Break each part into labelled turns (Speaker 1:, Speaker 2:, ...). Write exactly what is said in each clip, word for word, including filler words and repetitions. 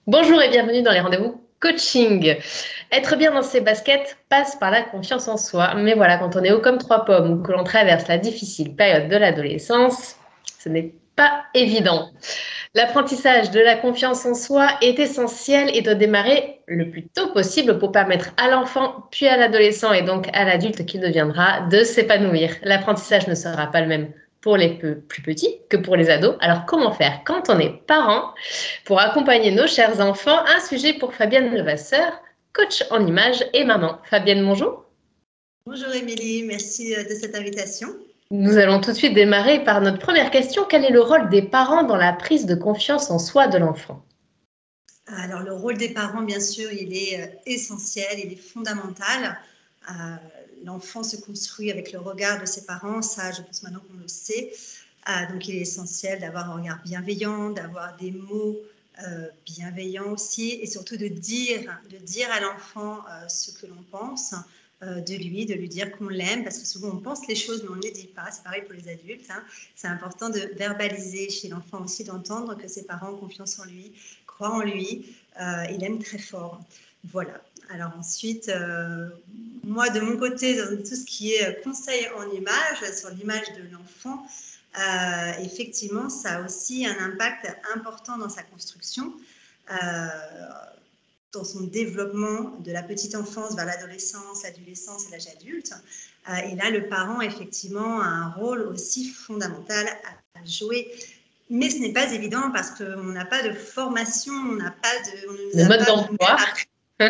Speaker 1: Bonjour et bienvenue dans les rendez-vous coaching. Être bien dans ses baskets passe par la confiance en soi. Mais voilà, quand on est haut comme trois pommes ou que l'on traverse la difficile période de l'adolescence, ce n'est pas évident. L'apprentissage de la confiance en soi est essentiel et doit démarrer le plus tôt possible pour permettre à l'enfant, puis à l'adolescent et donc à l'adulte qu'il deviendra de s'épanouir. L'apprentissage ne sera pas le même pour les peu- plus petits que pour les ados. Alors comment faire quand on est parent pour accompagner nos chers enfants? Un sujet pour Fabienne Levasseur, coach en images et maman. Fabienne, bonjour.
Speaker 2: Bonjour Émilie, merci de cette invitation.
Speaker 1: Nous allons tout de suite démarrer par notre première question. Quel est le rôle des parents dans la prise de confiance en soi de l'enfant?
Speaker 2: Alors le rôle des parents, bien sûr, il est essentiel, il est fondamental. Euh, L'enfant se construit avec le regard de ses parents, ça je pense maintenant qu'on le sait. Euh, donc il est essentiel d'avoir un regard bienveillant, d'avoir des mots euh, bienveillants aussi, et surtout de dire, de dire à l'enfant euh, ce que l'on pense euh, de lui, de lui dire qu'on l'aime, parce que souvent on pense les choses mais on ne les dit pas, c'est pareil pour les adultes. Hein. C'est important de verbaliser chez l'enfant aussi, d'entendre que ses parents ont confiance en lui, croient en lui, euh, il aime très fort. Voilà. Alors ensuite, euh, moi de mon côté, dans tout ce qui est conseil en image, sur l'image de l'enfant, euh, effectivement, ça a aussi un impact important dans sa construction, euh, dans son développement de la petite enfance vers l'adolescence, l'adolescence et l'âge adulte. Euh, et là, le parent, effectivement, a un rôle aussi fondamental à, à jouer. Mais ce n'est pas évident parce qu'on n'a pas de formation, on n'a pas de, on ne nous
Speaker 1: Le
Speaker 2: a
Speaker 1: mode
Speaker 2: pas
Speaker 1: d'emploi.
Speaker 2: appris.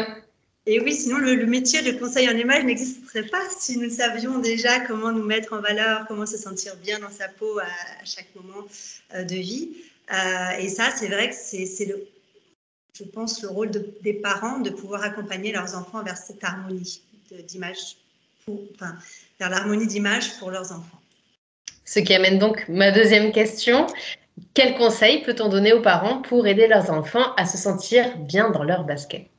Speaker 2: Et oui, sinon le, le métier de conseil en image n'existerait pas si nous savions déjà comment nous mettre en valeur, comment se sentir bien dans sa peau à, à chaque moment euh, de vie. Euh, et ça, c'est vrai que c'est le, je pense, le rôle de, des parents de pouvoir accompagner leurs enfants vers cette harmonie d'image, enfin, vers l'harmonie d'image pour leurs enfants.
Speaker 1: Ce qui amène donc ma deuxième question. Quels conseils peut-on donner aux parents pour aider leurs enfants à se sentir bien dans leur basket?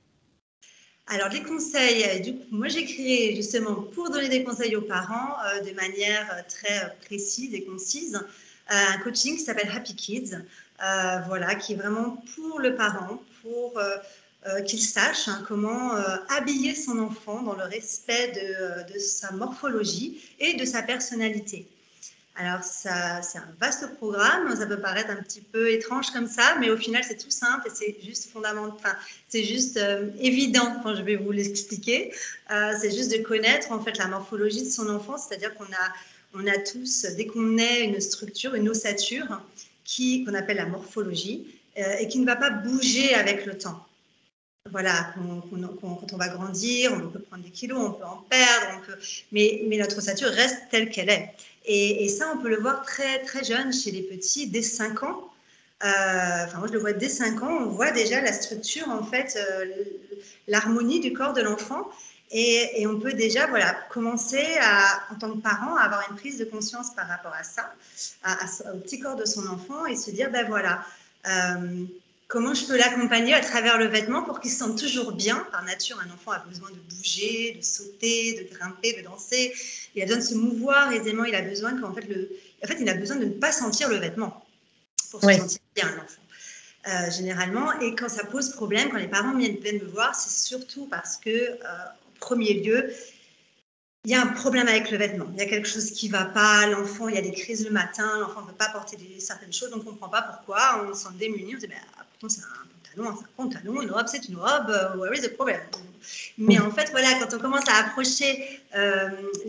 Speaker 2: Alors, les conseils, du coup, moi j'ai créé justement pour donner des conseils aux parents euh, de manière très précise et concise euh, un coaching qui s'appelle Happy Kids, euh, voilà, qui est vraiment pour le parent, pour euh, euh, qu'il sache hein, comment euh, habiller son enfant dans le respect de, de sa morphologie et de sa personnalité. Alors, ça, c'est un vaste programme, ça peut paraître un petit peu étrange comme ça, mais au final, c'est tout simple et c'est juste fondamental, enfin, c'est juste euh, évident quand je vais vous l'expliquer. Euh, c'est juste de connaître en fait la morphologie de son enfant, c'est-à-dire qu'on a, on a tous, dès qu'on naît, une structure, une ossature qui, qu'on appelle la morphologie euh, et qui ne va pas bouger avec le temps. Voilà, qu'on, qu'on, quand on va grandir, on peut prendre des kilos, on peut en perdre, on peut, mais, mais notre ossature reste telle qu'elle est. Et, et, ça, on peut le voir très, très jeune chez les petits, dès cinq ans. Euh, enfin, moi, je le vois dès cinq ans, on voit déjà la structure, en fait, euh, l'harmonie du corps de l'enfant. Et, et on peut déjà voilà, commencer à, en tant que parent à avoir une prise de conscience par rapport à ça, à, à, au petit corps de son enfant et se dire, ben voilà, euh, comment je peux l'accompagner à travers le vêtement pour qu'il se sente toujours bien. Par nature, un enfant a besoin de bouger, de sauter, de grimper, de danser. Il a besoin de se mouvoir aisément. Il a besoin qu'en fait, le... en fait, il a besoin de ne pas sentir le vêtement pour se
Speaker 1: Oui.
Speaker 2: sentir bien, l'enfant. Euh, généralement, et quand ça pose problème, quand les parents viennent me voir, c'est surtout parce que, euh, en premier lieu, il y a un problème avec le vêtement. Il y a quelque chose qui ne va pas. L'enfant, il y a des crises le matin. L'enfant ne veut pas porter des, certaines choses. On ne comprend pas pourquoi. On se sent démuni. On se dit, ben, pourtant, c'est un pantalon. C'est un pantalon. Une robe, c'est une robe. Uh, where is the problem? Mais en fait, voilà, quand on commence à approcher euh,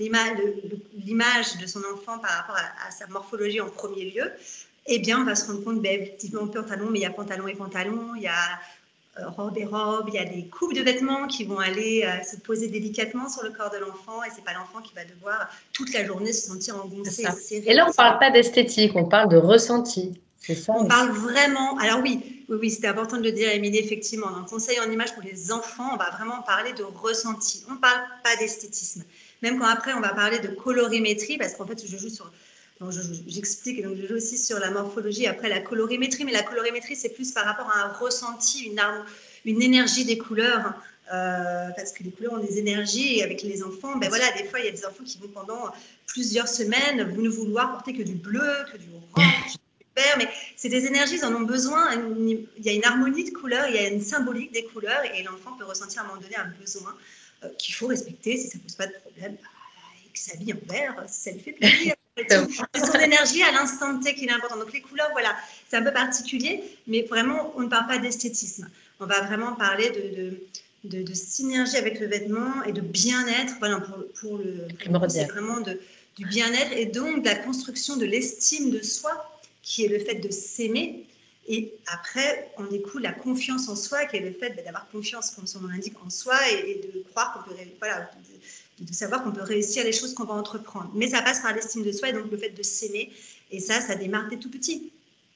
Speaker 2: l'image de son enfant par rapport à, à sa morphologie en premier lieu, eh bien, on va se rendre compte, ben, effectivement, pantalon, mais il y a pantalon et pantalon. Il y a euh, robes et robes, il y a des coupes de vêtements qui vont aller euh, se poser délicatement sur le corps de l'enfant et c'est pas l'enfant qui va devoir toute la journée se sentir engoncé et serré.
Speaker 1: Et là, on ne parle pas d'esthétique, on parle de ressenti. C'est ça
Speaker 2: On
Speaker 1: aussi.
Speaker 2: parle vraiment, alors oui, oui, oui c'était important de le dire, Émilie, effectivement, dans le conseil en image pour les enfants, on va vraiment parler de ressenti, on ne parle pas d'esthétisme. Même quand après on va parler de colorimétrie, parce qu'en fait je joue sur, donc j'explique, donc je joue aussi sur la morphologie, après la colorimétrie, mais la colorimétrie c'est plus par rapport à un ressenti, une, une énergie des couleurs, euh, parce que les couleurs ont des énergies et avec les enfants, ben voilà, des fois il y a des enfants qui vont pendant plusieurs semaines ne vouloir porter que du bleu, que du orange, vert, mais c'est des énergies, ils en ont besoin. Il y a une harmonie de couleurs, il y a une symbolique des couleurs, et l'enfant peut ressentir à un moment donné un besoin euh, qu'il faut respecter si ça ne pose pas de problème. Bah, il s'habille en vert, si ça lui fait plaisir. C'est son énergie à l'instant T qui est important. Donc les couleurs, voilà, c'est un peu particulier, mais vraiment, on ne parle pas d'esthétisme. On va vraiment parler de, de, de, de synergie avec le vêtement et de bien-être. Voilà, pour, pour le, pour c'est vraiment de, du bien-être et donc de la construction de l'estime de soi, qui est le fait de s'aimer. Et après, on découle la confiance en soi, qui est le fait d'avoir confiance, comme son nom l'indique, en soi et, et de croire qu'on peut, voilà, de, de savoir qu'on peut réussir les choses qu'on va entreprendre. Mais ça passe par l'estime de soi et donc le fait de s'aimer. Et ça, ça démarre dès tout petit.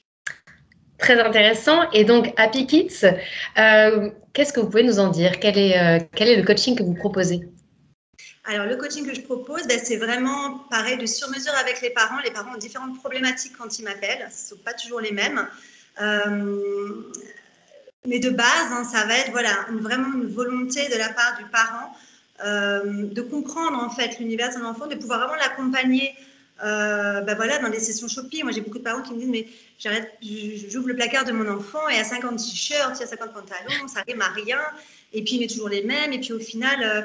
Speaker 1: Très intéressant. Et donc, Happy Kids, euh, qu'est-ce que vous pouvez nous en dire? Quel est, euh, quel est le coaching que vous proposez?
Speaker 2: Alors, le coaching que je propose, ben, c'est vraiment pareil, de sur-mesure avec les parents. Les parents ont différentes problématiques quand ils m'appellent. Ce ne sont pas toujours les mêmes. Euh, mais de base, hein, ça va être voilà, une, vraiment une volonté de la part du parent euh, de comprendre en fait l'univers de son enfant, de pouvoir vraiment l'accompagner euh, ben voilà, dans des sessions shopping. Moi, j'ai beaucoup de parents qui me disent mais j'arrête, j'ouvre le placard de mon enfant et à cinquante t-shirts, il y a cinquante pantalons, ça rime à rien. Et puis, il met toujours les mêmes. Et puis, au final... Euh,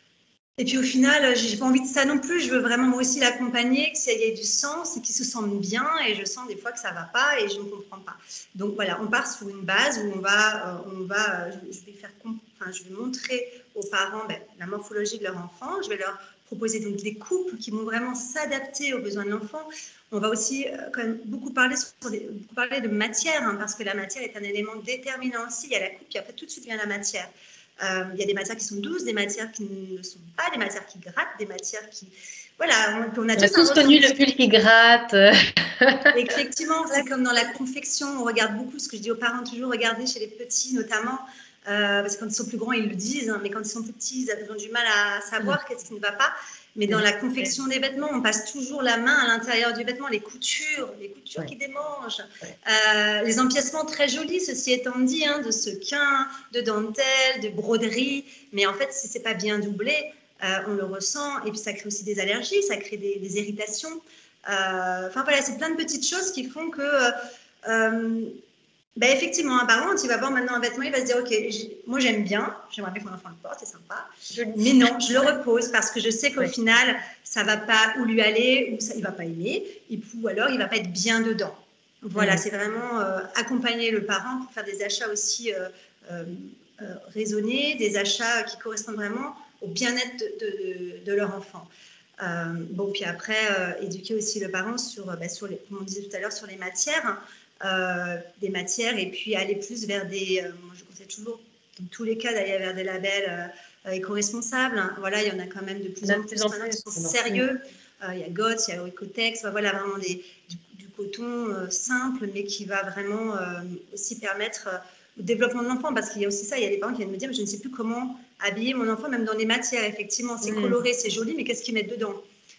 Speaker 2: Et puis au final, j'ai pas envie de ça non plus. Je veux vraiment moi aussi l'accompagner, qu'il y ait du sens et qu'il se sente bien. Et je sens des fois que ça va pas et je ne comprends pas. Donc voilà, on part sur une base où on va, euh, on va, euh, je vais faire, enfin, je vais montrer aux parents ben, la morphologie de leur enfant. Je vais leur proposer donc des couples qui vont vraiment s'adapter aux besoins de l'enfant. On va aussi euh, quand même beaucoup parler, sur les, beaucoup parler de matière, hein, parce que la matière est un élément déterminant aussi. Il y a la coupe, puis après tout de suite vient la matière. Euh, il y a des matières qui sont douces, des matières qui ne sont pas, des matières qui grattent, des matières qui... Voilà, on, on a,
Speaker 1: on a
Speaker 2: tous,
Speaker 1: tous connu le pull qui gratte.
Speaker 2: Effectivement, c'est comme dans la confection, on regarde beaucoup, ce que je dis aux parents toujours, regardez chez les petits notamment, euh, parce que quand ils sont plus grands, ils le disent, hein, mais quand ils sont plus petits, ils ont du mal à savoir qu'est-ce qui ne va pas. Mais dans la confection des vêtements, on passe toujours la main à l'intérieur du vêtement, les coutures, les coutures ouais. qui démangent, ouais. euh, les empiècements très jolis, ceci étant dit, hein, de sequins, de dentelles, de broderies. Mais en fait, si c'est pas bien doublé, euh, on le ressent. Et puis ça crée aussi des allergies, ça crée des, des irritations. Euh, enfin voilà, c'est plein de petites choses qui font que... Euh, ben effectivement, un parent, quand il va voir maintenant un vêtement, il va se dire, ok, moi j'aime bien, j'aimerais bien que mon enfant le porte, c'est sympa, mais non, je le repose parce que je sais qu'au oui. final, ça va pas où lui aller, ou ça, il va pas aimer, ou alors il va pas être bien dedans. Voilà, mmh. c'est vraiment euh, accompagner le parent pour faire des achats aussi euh, euh, euh, raisonnés, des achats qui correspondent vraiment au bien-être de, de, de leur enfant. Euh, bon, puis après, euh, éduquer aussi le parent sur, bah, sur les, comme on disait tout à l'heure, sur les matières. Euh, des matières et puis aller plus vers des, euh, moi je conseille toujours dans tous les cas d'aller vers des labels euh, éco-responsables, hein. Voilà, il y en a quand même de plus en plus maintenant qui sont sérieux, euh, il y a G O T S, il y a Ecotex, voilà vraiment des, du, du coton euh, simple mais qui va vraiment euh, aussi permettre euh, le développement de l'enfant, parce qu'il y a aussi ça, il y a des parents qui viennent me dire mais je ne sais plus comment habiller mon enfant même dans les matières, effectivement c'est mmh. coloré, c'est joli, mais qu'est-ce qu'ils mettent dedans?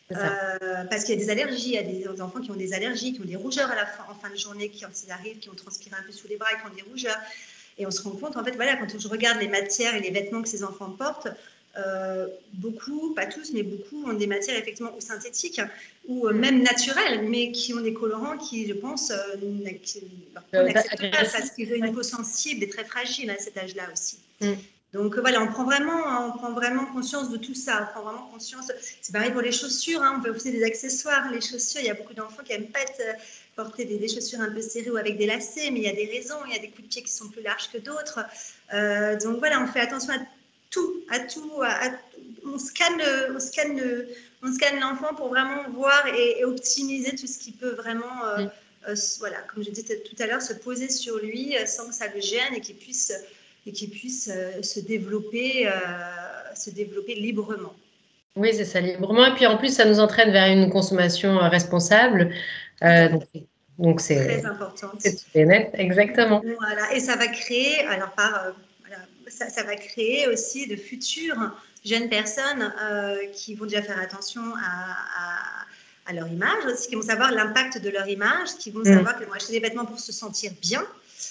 Speaker 2: Euh, parce qu'il y a des allergies, il y a des enfants qui ont des allergies, qui ont des rougeurs à la fin, en fin de journée, qui, quand ils arrivent, qui ont transpiré un peu sous les bras et qui ont des rougeurs. Et on se rend compte, en fait, voilà, quand je regarde les matières et les vêtements que ces enfants portent, euh, beaucoup, pas tous, mais beaucoup ont des matières effectivement ou synthétiques ou euh, mmh. même naturelles, mais qui ont des colorants qui, je pense, euh, qui, leur peau n'accepte pas parce qu'ils ont une peau sensible et très fragile à cet âge-là aussi. Mmh. Donc voilà, on prend vraiment, on prend vraiment conscience de tout ça. On prend vraiment conscience. C'est pareil pour les chaussures. Hein, on peut aussi des accessoires. Les chaussures, il y a beaucoup d'enfants qui n'aiment pas être, porter des, des chaussures un peu serrées ou avec des lacets, mais il y a des raisons. Il y a des coups de pied qui sont plus larges que d'autres. Euh, donc voilà, on fait attention à tout, à tout. À, à, on scanne, on scanne, on scanne l'enfant pour vraiment voir et, et optimiser tout ce qui peut vraiment, euh, mm. euh, voilà, comme je disais tout à l'heure, se poser sur lui sans que ça le gêne et qu'il puisse et qui puisse euh, se développer, euh, se développer librement.
Speaker 1: Oui, c'est ça, librement. Et puis en plus, ça nous entraîne vers une consommation euh, responsable. Euh, donc, donc c'est
Speaker 2: très importante.
Speaker 1: C'est net, exactement.
Speaker 2: Voilà, et ça va créer, alors par, euh, voilà, ça, ça va créer aussi de futures jeunes personnes euh, qui vont déjà faire attention à, à, à leur image, aussi, qui vont savoir l'impact de leur image, qui vont mmh. savoir qu'elles vont acheter des vêtements pour se sentir bien.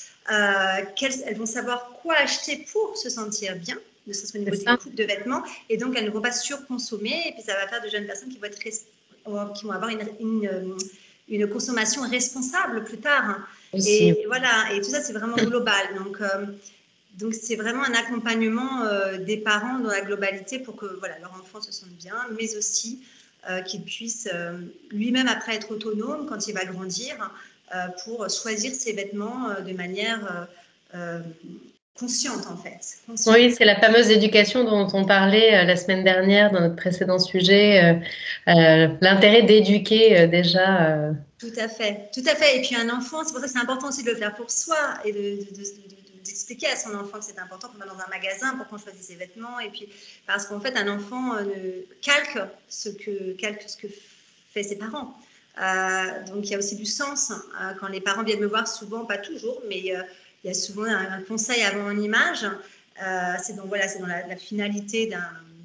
Speaker 2: Euh, elles vont savoir quoi acheter pour se sentir bien, ne serait-ce qu'au niveau des coupes de vêtements, et donc elles ne vont pas surconsommer, et puis ça va faire de jeunes personnes qui vont, être, qui vont avoir une, une, une consommation responsable plus tard.
Speaker 1: Aussi.
Speaker 2: Et, et voilà, et tout ça, c'est vraiment global. Donc, euh, donc c'est vraiment un accompagnement euh, des parents dans la globalité pour que voilà, leur enfant se sente bien, mais aussi euh, qu'il puisse euh, lui-même après être autonome quand il va grandir euh, pour choisir ses vêtements euh, de manière euh, euh, consciente en fait. Consciente.
Speaker 1: Oui, c'est la fameuse éducation dont on parlait euh, la semaine dernière dans notre précédent sujet, euh, euh, l'intérêt d'éduquer euh, déjà. Euh...
Speaker 2: Tout à fait, tout à fait. Et puis un enfant, c'est pour ça que c'est important aussi de le faire pour soi et de, de, de, de, d'expliquer à son enfant que c'est important qu'on va dans un magasin pour qu'on choisisse ses vêtements. Et puis parce qu'en fait, un enfant euh, calque ce que calque ce que fait ses parents. Euh, donc il y a aussi du sens euh, quand les parents viennent me voir, souvent, pas toujours, mais euh, il y a souvent un, un conseil avant une image. Euh, c'est donc voilà, c'est dans la, la finalité d'un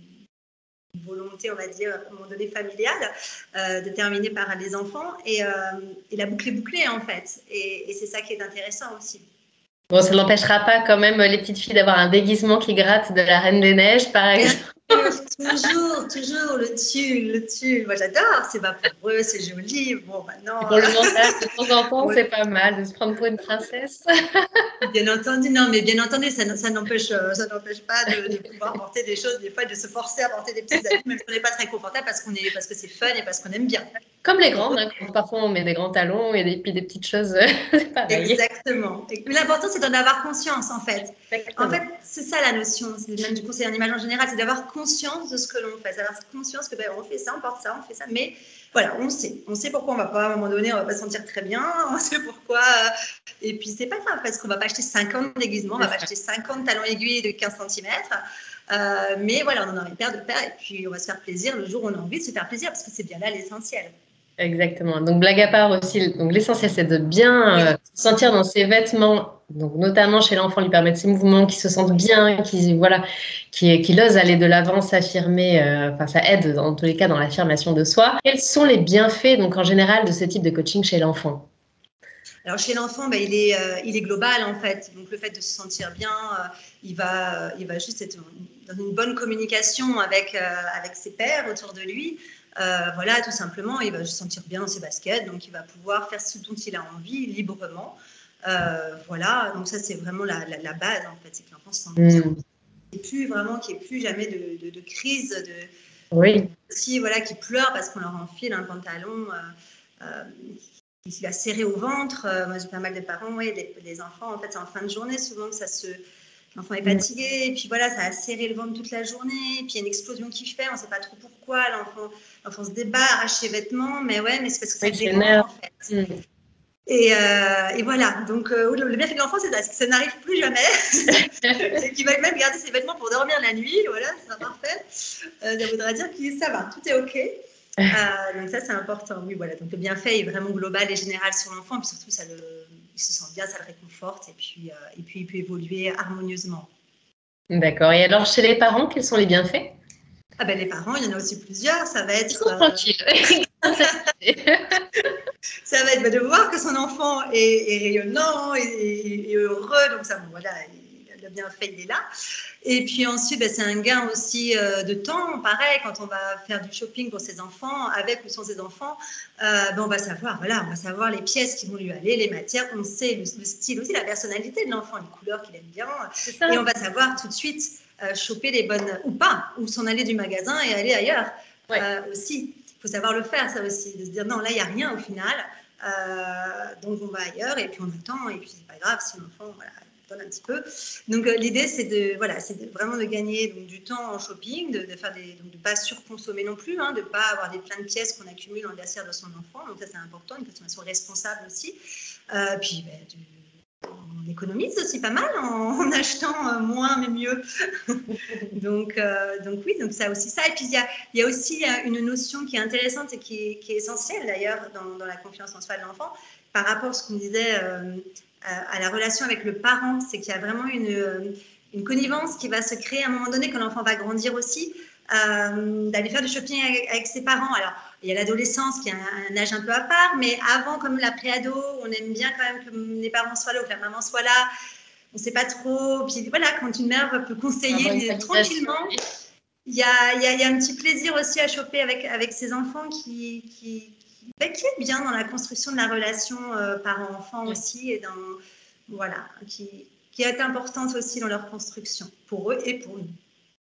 Speaker 2: volonté, on va dire, à un moment donné familiale, euh, déterminée par les enfants. Et, euh, et la boucle est bouclée, en fait. Et, et c'est ça qui est intéressant aussi.
Speaker 1: Bon, ça n'empêchera pas quand même les petites filles d'avoir un déguisement qui gratte de la Reine des Neiges, par exemple.
Speaker 2: Toujours, toujours le tulle, le tulle. Moi, j'adore. C'est vaporeux, c'est joli. Bon, maintenant.
Speaker 1: Pour le mental, de temps en temps, ouais. C'est pas mal de se prendre pour une princesse.
Speaker 2: Bien entendu, non, mais bien entendu, ça, ça n'empêche, ça n'empêche pas de, de pouvoir porter des choses, des fois, de se forcer à porter des petits habits, même si on n'est pas très confortable, parce qu'on est, parce que c'est fun et parce qu'on aime bien.
Speaker 1: Comme les grandes, hein, parfois on met des grands talons et des, puis des petites choses, c'est pareil.
Speaker 2: Exactement. Mais l'important, c'est d'en avoir conscience, en fait.
Speaker 1: Exactement.
Speaker 2: En fait, c'est ça la notion, c'est même du conseil en image en général, c'est d'avoir conscience de ce que l'on fait, d'avoir conscience que ben, on fait ça, on porte ça, on fait ça, mais voilà, on sait, on sait pourquoi on va pas, à un moment donné, on va pas se sentir très bien, on sait pourquoi, et puis c'est pas grave, parce qu'on va pas acheter cinquante déguisements, on va pas acheter cinquante talons aiguilles de quinze centimètres, euh, mais voilà, on en a envie de paire, de paire, et puis on va se faire plaisir le jour où on a envie de se faire plaisir, parce que c'est bien là l'essentiel.
Speaker 1: Exactement. Donc, blague à part aussi, donc l'essentiel, c'est de bien euh, se sentir dans ses vêtements, donc notamment chez l'enfant, lui permettre ses mouvements, qu'il se sente bien, qu'il voilà, qu'il qu'il ose aller de l'avant, s'affirmer. Euh, enfin, ça aide dans tous les cas dans l'affirmation de soi. Quels sont les bienfaits, donc en général, de ce type de coaching chez l'enfant?
Speaker 2: Alors chez l'enfant, ben, il, est, euh, il est global en fait. Donc le fait de se sentir bien, euh, il, va, il va juste être dans une bonne communication avec, euh, avec ses pairs autour de lui. Euh, voilà, tout simplement, il va se sentir bien dans ses baskets, donc il va pouvoir faire ce dont il a envie librement. Euh, voilà, donc ça c'est vraiment la, la, la base en fait, c'est que l'enfant se sente bien. Mmh. Et plus vraiment qu'il n'y ait plus jamais de, de, de crise, de,
Speaker 1: oui.
Speaker 2: aussi voilà, qui pleurent parce qu'on leur enfile un pantalon. Euh, euh, qui va serrer au ventre. Euh, moi, j'ai pas mal de parents, ouais, les, les enfants, en fait, c'est en fin de journée souvent que ça se... L'enfant est fatigué, et puis voilà, ça a serré le ventre toute la journée, et puis il y a une explosion qui fait, on ne sait pas trop pourquoi, l'enfant, l'enfant se débat, arrache ses vêtements, mais ouais, mais c'est parce que ça oui, dérange, en fait. Mmh. Et, euh, et voilà, donc euh, le bienfait de l'enfant, c'est que ça n'arrive plus jamais, et qu'il va même garder ses vêtements pour dormir la nuit, voilà, c'est parfait. Euh, ça voudra dire que ça va, tout est OK. Euh, donc ça, c'est important. Oui, voilà. Donc le bienfait est vraiment global et général sur l'enfant, puis surtout, ça le, il se sent bien, ça le réconforte, et puis, euh, et puis il peut évoluer harmonieusement.
Speaker 1: D'accord. Et alors, chez les parents, quels sont les bienfaits?
Speaker 2: Ah ben, les parents, il y en a aussi plusieurs. Ça va être...
Speaker 1: Ils sont tranquilles.
Speaker 2: Ça va être ben, de voir que son enfant est, est rayonnant et, et, et heureux. Donc ça, bon, voilà, le bienfait, il est là. Et puis ensuite, ben, c'est un gain aussi euh, de temps. Pareil, quand on va faire du shopping pour ses enfants, avec ou sans ses enfants, euh, ben, on va savoir, voilà, on va savoir les pièces qui vont lui aller, les matières, on sait le, le style aussi, la personnalité de l'enfant, les couleurs qu'il aime bien. Et on va savoir tout de suite euh, choper les bonnes, ou pas, ou s'en aller du magasin et aller ailleurs ouais. euh, aussi. Il faut savoir le faire, ça aussi, de se dire non, là, il n'y a rien au final, euh, donc on va ailleurs et puis on attend, et puis c'est pas grave si l'enfant, voilà, donne un petit peu. Donc euh, l'idée, c'est de, voilà, c'est de, vraiment de gagner donc, du temps en shopping, de, de faire des, donc de pas surconsommer non plus, hein, de ne pas avoir des plein de pièces qu'on accumule dans le vestiaire de son enfant. Donc ça, c'est important, une consommation responsable aussi. Euh, puis, ben, du, on économise aussi pas mal en, en achetant euh, moins mais mieux. donc, euh, donc oui, donc ça aussi ça. Et puis il y a, il y a aussi une notion qui est intéressante et qui est, qui est essentielle d'ailleurs dans, dans la confiance en soi de l'enfant par rapport à ce qu'on disait euh, à, à la relation avec le parent, c'est qu'il y a vraiment une, une connivence qui va se créer à un moment donné quand l'enfant va grandir aussi, euh, d'aller faire du shopping avec, avec ses parents. Alors il y a l'adolescence qui est un, un âge un peu à part, mais avant, comme la pré-ado, on aime bien quand même que les parents soient là ou que la maman soit là. On ne sait pas trop. Puis voilà, quand une mère peut conseiller ah, tranquillement, il y a, y, a, y a un petit plaisir aussi à choper avec, avec ses enfants qui, qui, bah, qui est bien dans la construction de la relation euh, parent-enfant
Speaker 1: Ouais.
Speaker 2: aussi, et dans, voilà, qui, qui est importante aussi dans leur construction, pour eux et pour nous.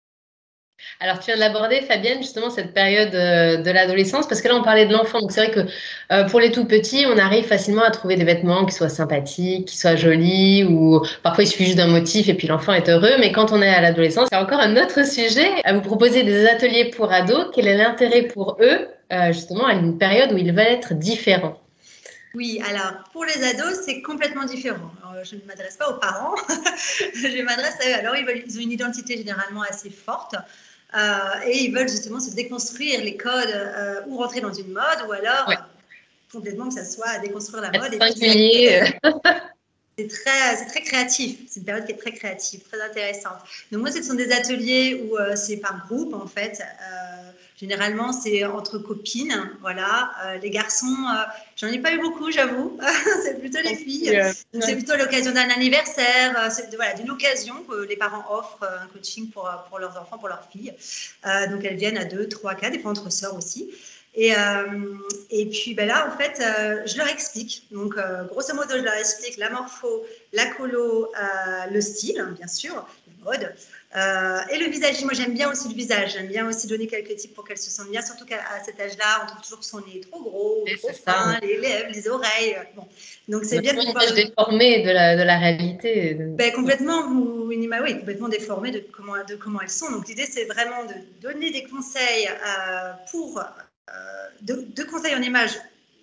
Speaker 1: Alors, tu viens de l'aborder, Fabienne, justement, cette période euh, de l'adolescence, parce que là, on parlait de l'enfant. Donc, c'est vrai que euh, pour les tout petits, on arrive facilement à trouver des vêtements qui soient sympathiques, qui soient jolis, ou parfois il suffit juste d'un motif et puis l'enfant est heureux. Mais quand on est à l'adolescence, c'est encore un autre sujet. À vous proposer des ateliers pour ados. Quel est l'intérêt pour eux, euh, justement, à une période où ils veulent être différents?
Speaker 2: Oui, alors pour les ados, c'est complètement différent. Alors, je ne m'adresse pas aux parents, je m'adresse à eux. Alors, ils, veulent, ils ont une identité généralement assez forte euh, et ils veulent justement se déconstruire les codes euh, ou rentrer dans une mode, ou alors
Speaker 1: Ouais.
Speaker 2: euh, complètement que ça soit déconstruire la mode
Speaker 1: Être
Speaker 2: et puis
Speaker 1: singulier.
Speaker 2: c'est très, c'est très créatif. C'est une période qui est très créative, très intéressante. Donc moi, ce sont des ateliers où euh, c'est par groupe, en fait. Euh, généralement, c'est entre copines, voilà. Euh, les garçons, euh, j'en ai pas eu beaucoup, j'avoue. C'est plutôt les filles.
Speaker 1: Euh,
Speaker 2: Donc c'est plutôt l'occasion d'un anniversaire, euh, c'est voilà, d'une occasion que les parents offrent euh, un coaching pour, pour leurs enfants, pour leurs filles. Euh, donc elles viennent à deux, trois, quatre, des fois entre sœurs aussi. Et, euh, et puis ben là, en fait, euh, je leur explique. Donc, euh, grosso modo, je leur explique la morpho, la colo, euh, le style, hein, bien sûr, la mode, euh, et le visage. Moi, j'aime bien aussi le visage. J'aime bien aussi donner quelques tips pour qu'elles se sentent bien, surtout qu'à cet âge-là, on trouve toujours que son nez est trop gros, trop
Speaker 1: c'est ça.
Speaker 2: fin, les lèvres, les oreilles. Bon. Donc, c'est bien de
Speaker 1: Notre
Speaker 2: pouvoir
Speaker 1: image déformée de la, de la réalité.
Speaker 2: ben, complètement, ou une, oui, complètement déformée de comment, de comment elles sont. Donc, l'idée, c'est vraiment de donner des conseils euh, pour euh, de, de conseils en image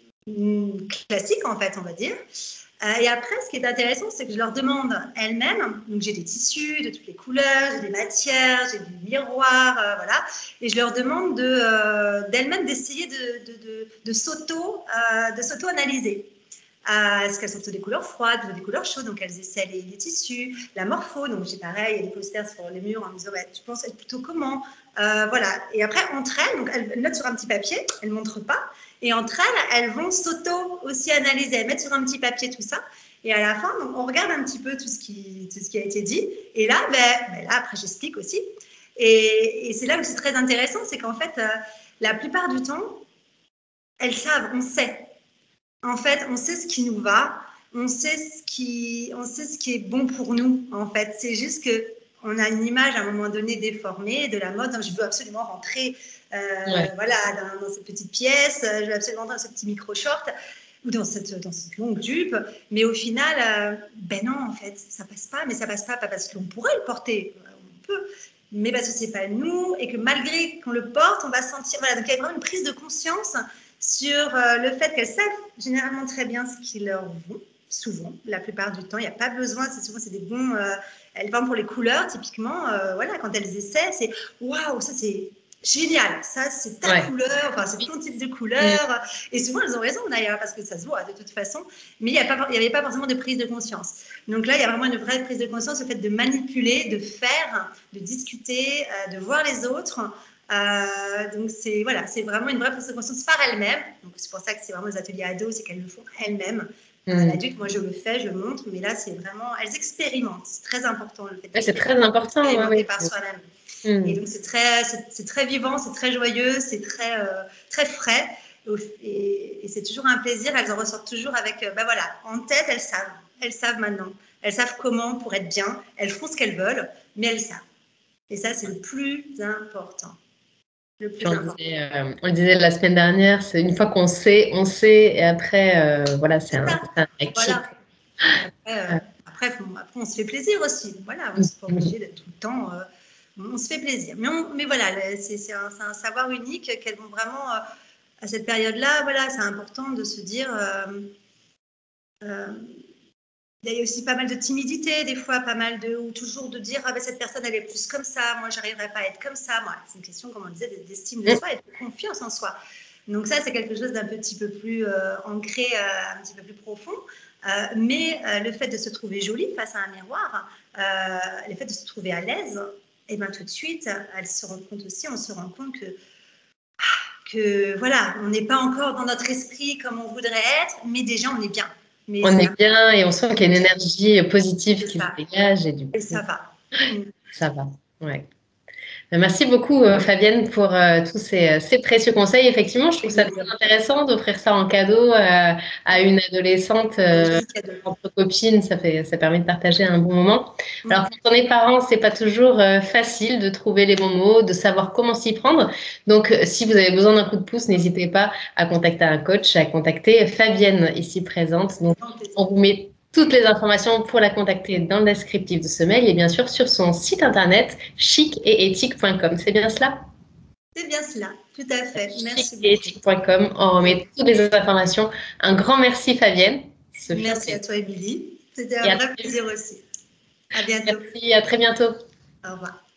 Speaker 2: classique, en fait, on va dire. Euh, et après, ce qui est intéressant, c'est que je leur demande elles-mêmes, donc j'ai des tissus de toutes les couleurs, j'ai des matières, j'ai des miroirs, euh, voilà, et je leur demande de, euh, d'elles-mêmes d'essayer de, de, de, de, s'auto, euh, de s'auto-analyser. Euh, est-ce qu'elles sont plutôt des couleurs froides, plutôt des couleurs chaudes, donc elles essaient les, les tissus, la morpho, donc j'ai pareil, il y a des posters sur les murs en me disant, bah, tu penses être plutôt comment, euh, voilà, et après entre elles, donc elles notent sur un petit papier, elles ne montrent pas, et entre elles, elles vont s'auto aussi analyser, elles mettent sur un petit papier tout ça, et à la fin, donc, on regarde un petit peu tout ce qui, tout ce qui a été dit, et là, ben, ben là après j'explique aussi, et, et c'est là où c'est très intéressant, c'est qu'en fait, euh, la plupart du temps, elles savent, on sait. En fait, on sait ce qui nous va, on sait ce qui, on sait ce qui est bon pour nous. En fait, c'est juste que on a une image à un moment donné déformée de la mode. Je veux absolument rentrer, euh,
Speaker 1: Ouais.
Speaker 2: voilà, dans, dans cette petite pièce. Je veux absolument rentrer dans ce petit micro short ou dans cette, dans cette longue jupe. Mais au final, euh, ben non, en fait, ça passe pas. Mais ça passe pas, pas parce qu'on pourrait le porter, on peut, mais parce que c'est pas nous et que malgré qu'on le porte, on va sentir. Voilà, donc il y a vraiment une prise de conscience sur euh, le fait qu'elles savent généralement très bien ce qui leur vont, souvent, la plupart du temps. Il n'y a pas besoin, c'est souvent c'est des bons. Euh, elles vont pour les couleurs, typiquement, euh, voilà, quand elles essaient, c'est waouh, ça c'est génial, ça c'est ta
Speaker 1: Ouais.
Speaker 2: couleur, enfin c'est ton type de couleur.
Speaker 1: Mm.
Speaker 2: Et souvent elles ont raison d'ailleurs, parce que ça se voit de toute façon, mais il n'y avait pas forcément de prise de conscience. Donc là, il y a vraiment une vraie prise de conscience, le fait de manipuler, de faire, de discuter, euh, de voir les autres. Euh, donc c'est voilà, c'est vraiment une vraie prise de conscience par elles-mêmes. Donc c'est pour ça que c'est vraiment les ateliers ados, c'est qu'elles le font elles-mêmes.
Speaker 1: Mm.
Speaker 2: Euh, L'adulte, moi je le fais, je montre, mais là c'est vraiment, elles expérimentent. C'est très important le fait
Speaker 1: Ouais, c'est très important. Ouais,
Speaker 2: d'expérimenter
Speaker 1: ouais.
Speaker 2: par soi-même.
Speaker 1: Mm.
Speaker 2: Et donc c'est très, c'est très vivant, c'est très joyeux, c'est très, euh, très frais. Et, et c'est toujours un plaisir. Elles en ressortent toujours avec, euh, ben voilà, en tête, elles savent, elles savent maintenant, elles savent comment pour être bien. Elles font ce qu'elles veulent, mais elles savent. Et ça, c'est le plus important. Le plus
Speaker 1: On
Speaker 2: important.
Speaker 1: disait, euh, on le disait la semaine dernière, c'est une fois qu'on sait, on sait, et après, euh, voilà, c'est
Speaker 2: C'est
Speaker 1: un,
Speaker 2: ça.
Speaker 1: c'est un acquis.
Speaker 2: Voilà. Et après, euh, après, après, on se fait plaisir aussi. Voilà, on
Speaker 1: Euh,
Speaker 2: n'est pas obligé d'être tout le temps. Euh, on se fait plaisir. Mais, on, mais voilà, c'est un, un savoir unique qu'elles vont vraiment, euh, à cette période-là, voilà, c'est important de se dire. Euh, euh, il y a aussi pas mal de timidité, des fois, pas mal de. Ou toujours de dire, ah ben cette personne, elle est plus comme ça, moi, j'arriverai pas à être comme ça. Moi, c'est une question, comme on disait, d'estime de soi et de confiance en soi. Donc, ça, c'est quelque chose d'un petit peu plus euh, ancré, euh, un petit peu plus profond. Euh, mais euh, le fait de se trouver jolie face à un miroir, euh, le fait de se trouver à l'aise, et bien tout de suite, elle se rend compte aussi, on se rend compte que, que voilà, on n'est pas encore dans notre esprit comme on voudrait être, mais déjà on est bien. Mais
Speaker 1: On
Speaker 2: c'est
Speaker 1: est bien et on sent qu'il y a une énergie positive qui se
Speaker 2: ça.
Speaker 1: dégage et du
Speaker 2: Et
Speaker 1: coup,
Speaker 2: ça va.
Speaker 1: ça va. Ouais. Merci beaucoup, euh, Fabienne, pour euh, tous ces, ces précieux conseils. Effectivement, je trouve ça très intéressant d'offrir ça en cadeau euh, à une adolescente
Speaker 2: Un
Speaker 1: euh,
Speaker 2: joli cadeau.
Speaker 1: entre copines. Ça fait, ça permet de partager un bon moment. Alors,
Speaker 2: Mhm.
Speaker 1: quand on est parent, c'est pas toujours euh, facile de trouver les bons mots, de savoir comment s'y prendre. Donc, euh, si vous avez besoin d'un coup de pouce, n'hésitez pas à contacter un coach, à contacter Fabienne ici présente. Donc,
Speaker 2: Grand plaisir.
Speaker 1: on vous met toutes les informations pour la contacter dans le descriptif de ce mail et bien sûr sur son site internet chic et éthique point com. C'est bien cela?
Speaker 2: C'est bien cela, tout à fait.
Speaker 1: chic
Speaker 2: Merci
Speaker 1: et
Speaker 2: beaucoup.
Speaker 1: éthique point com. On remet toutes les informations. Un grand merci Fabienne. Ce fut un
Speaker 2: Merci à
Speaker 1: plaisir.
Speaker 2: toi, Émilie. C'était
Speaker 1: Et
Speaker 2: un
Speaker 1: à
Speaker 2: vrai
Speaker 1: très,
Speaker 2: plaisir aussi. À bientôt.
Speaker 1: merci, à très bientôt.
Speaker 2: Au revoir.